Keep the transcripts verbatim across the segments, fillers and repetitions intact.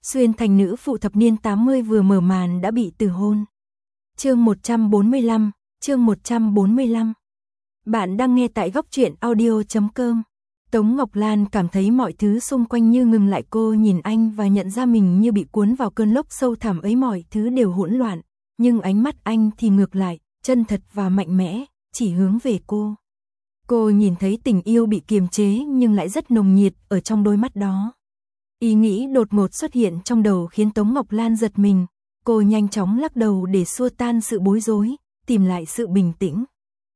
Xuyên thành nữ phụ thập niên tám mươi vừa mở màn đã bị từ hôn. Chương một trăm bốn mươi lăm, chương một trăm bốn mươi lăm. Bạn đang nghe tại góc truyện audio chấm com. Tống Ngọc Lan cảm thấy mọi thứ xung quanh như ngừng lại, cô nhìn anh và nhận ra mình như bị cuốn vào cơn lốc sâu thẳm ấy, mọi thứ đều hỗn loạn, nhưng ánh mắt anh thì ngược lại, chân thật và mạnh mẽ, chỉ hướng về cô. Cô nhìn thấy tình yêu bị kiềm chế nhưng lại rất nồng nhiệt ở trong đôi mắt đó. Ý nghĩ đột ngột xuất hiện trong đầu khiến Tống Ngọc Lan giật mình, cô nhanh chóng lắc đầu để xua tan sự bối rối, tìm lại sự bình tĩnh.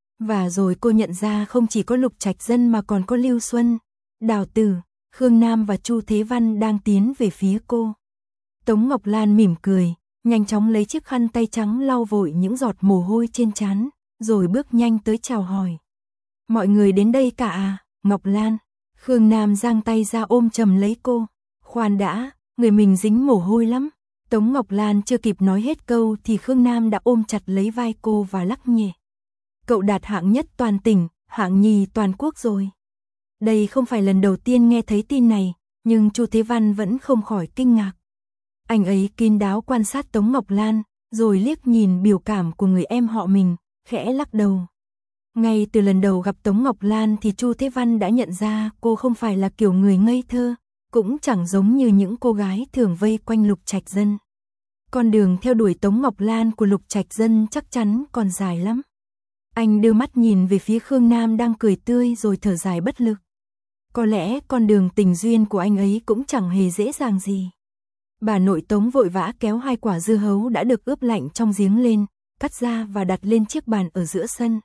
Và rồi cô nhận ra không chỉ có Lục Trạch Dân mà còn có Lưu Xuân, Đào Tử, Khương Nam và Chu Thế Văn đang tiến về phía cô. Tống Ngọc Lan mỉm cười, nhanh chóng lấy chiếc khăn tay trắng lau vội những giọt mồ hôi trên trán, rồi bước nhanh tới chào hỏi. Mọi người đến đây cả à, Ngọc Lan? Khương Nam giang tay ra ôm chầm lấy cô. Khoan đã, người mình dính mồ hôi lắm. Tống Ngọc Lan chưa kịp nói hết câu thì Khương Nam đã ôm chặt lấy vai cô và lắc nhẹ. Cậu đạt hạng nhất toàn tỉnh, hạng nhì toàn quốc rồi. Đây không phải lần đầu tiên nghe thấy tin này, nhưng Chu Thế Văn vẫn không khỏi kinh ngạc. Anh ấy kín đáo quan sát Tống Ngọc Lan, rồi liếc nhìn biểu cảm của người em họ mình, khẽ lắc đầu. Ngay từ lần đầu gặp Tống Ngọc Lan thì Chu Thế Văn đã nhận ra cô không phải là kiểu người ngây thơ, cũng chẳng giống như những cô gái thường vây quanh Lục Trạch Dân. Con đường theo đuổi Tống Ngọc Lan của Lục Trạch Dân chắc chắn còn dài lắm. Anh đưa mắt nhìn về phía Khương Nam đang cười tươi rồi thở dài bất lực. Có lẽ con đường tình duyên của anh ấy cũng chẳng hề dễ dàng gì. Bà nội Tống vội vã kéo hai quả dưa hấu đã được ướp lạnh trong giếng lên, cắt ra và đặt lên chiếc bàn ở giữa sân.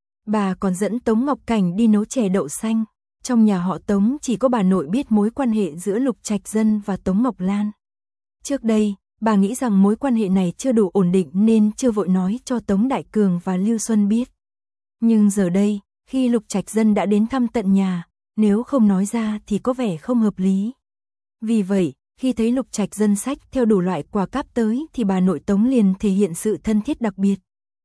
Bà còn dẫn Tống Ngọc Cảnh đi nấu chè đậu xanh. Trong nhà họ Tống chỉ có bà nội biết mối quan hệ giữa Lục Trạch Dân và Tống Ngọc Lan. Trước đây, bà nghĩ rằng mối quan hệ này chưa đủ ổn định nên chưa vội nói cho Tống Đại Cường và Lưu Xuân biết. Nhưng giờ đây, khi Lục Trạch Dân đã đến thăm tận nhà, nếu không nói ra thì có vẻ không hợp lý. Vì vậy, khi thấy Lục Trạch Dân xách theo đủ loại quà cáp tới thì bà nội Tống liền thể hiện sự thân thiết đặc biệt.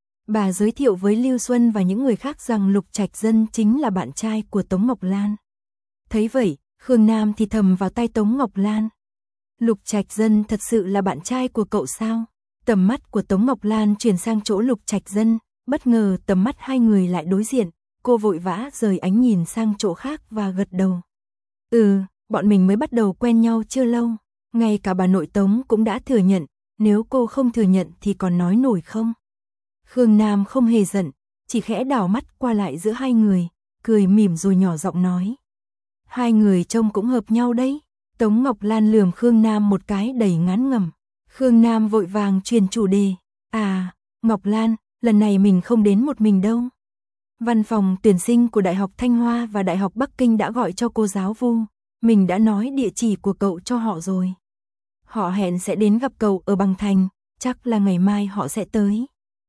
Bà giới thiệu với Lưu Xuân và những người khác rằng Lục Trạch Dân chính là bạn trai của Tống Ngọc Lan. Thấy vậy, Khương Nam thì thầm vào tai Tống Ngọc Lan. Lục Trạch Dân thật sự là bạn trai của cậu sao? Tầm mắt của Tống Ngọc Lan chuyển sang chỗ Lục Trạch Dân, bất ngờ tầm mắt hai người lại đối diện, cô vội vã rời ánh nhìn sang chỗ khác và gật đầu. Ừ, bọn mình mới bắt đầu quen nhau chưa lâu, ngay cả bà nội Tống cũng đã thừa nhận, nếu cô không thừa nhận thì còn nói nổi không? Khương Nam không hề giận, chỉ khẽ đảo mắt qua lại giữa hai người, cười mỉm rồi nhỏ giọng nói. Hai người trông cũng hợp nhau đấy. Tống Ngọc Lan lườm Khương Nam một cái đầy ngán ngẩm. Khương Nam vội vàng truyền chủ đề. À, Ngọc Lan, lần này mình không đến một mình đâu. Văn phòng tuyển sinh của Đại học Thanh Hoa và Đại học Bắc Kinh đã gọi cho cô giáo Vu. Mình đã nói địa chỉ của cậu cho họ rồi. Họ hẹn sẽ đến gặp cậu ở Bằng Thành, chắc là ngày mai họ sẽ tới.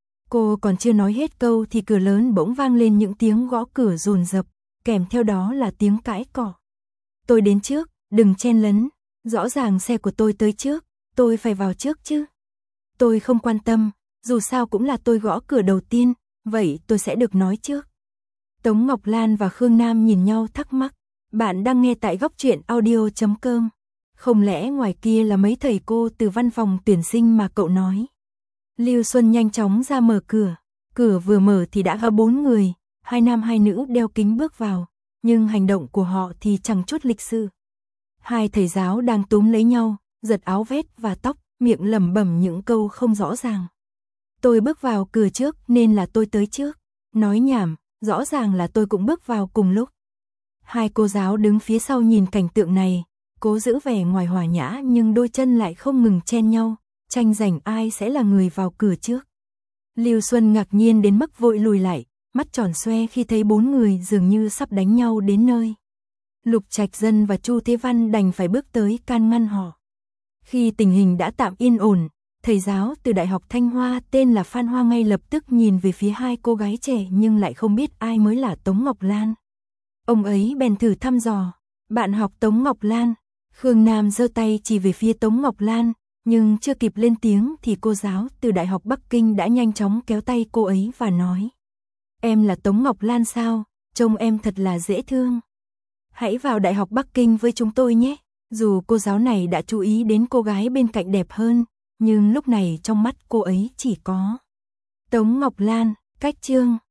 Cô còn chưa nói hết câu thì cửa lớn bỗng vang lên những tiếng gõ cửa dồn dập, kèm theo đó là tiếng cãi cọ. Tôi đến trước, đừng chen lấn, rõ ràng xe của tôi tới trước, tôi phải vào trước chứ. Tôi không quan tâm, dù sao cũng là tôi gõ cửa đầu tiên, vậy tôi sẽ được nói trước. Tống Ngọc Lan và Khương Nam nhìn nhau thắc mắc, bạn đang nghe tại góc truyện audio chấm com. Không lẽ ngoài kia là mấy thầy cô từ văn phòng tuyển sinh mà cậu nói? Lưu Xuân nhanh chóng ra mở cửa, cửa vừa mở thì đã có bốn người, hai nam hai nữ đeo kính bước vào, nhưng hành động của họ thì chẳng chút lịch sự. Hai thầy giáo đang túm lấy nhau, giật áo vest và tóc, miệng lẩm bẩm những câu không rõ ràng. Tôi bước vào cửa trước nên là tôi tới trước, nói nhảm, rõ ràng là tôi cũng bước vào cùng lúc. Hai cô giáo đứng phía sau nhìn cảnh tượng này, cố giữ vẻ ngoài hòa nhã nhưng đôi chân lại không ngừng chen nhau, tranh giành ai sẽ là người vào cửa trước. Lưu Xuân ngạc nhiên đến mức vội lùi lại, mắt tròn xoe khi thấy bốn người dường như sắp đánh nhau đến nơi. Lục Trạch Dân và Chu Thế Văn đành phải bước tới can ngăn họ. Khi tình hình đã tạm yên ổn, thầy giáo từ Đại học Thanh Hoa tên là Phan Hoa ngay lập tức nhìn về phía hai cô gái trẻ nhưng lại không biết ai mới là Tống Ngọc Lan. Ông ấy bèn thử thăm dò, bạn học Tống Ngọc Lan. Khương Nam giơ tay chỉ về phía Tống Ngọc Lan, nhưng chưa kịp lên tiếng thì cô giáo từ Đại học Bắc Kinh đã nhanh chóng kéo tay cô ấy và nói. Em là Tống Ngọc Lan sao? Trông em thật là dễ thương. Hãy vào Đại học Bắc Kinh với chúng tôi nhé. Dù cô giáo này đã chú ý đến cô gái bên cạnh đẹp hơn, nhưng lúc này trong mắt cô ấy chỉ có Tống Ngọc Lan. Cách chương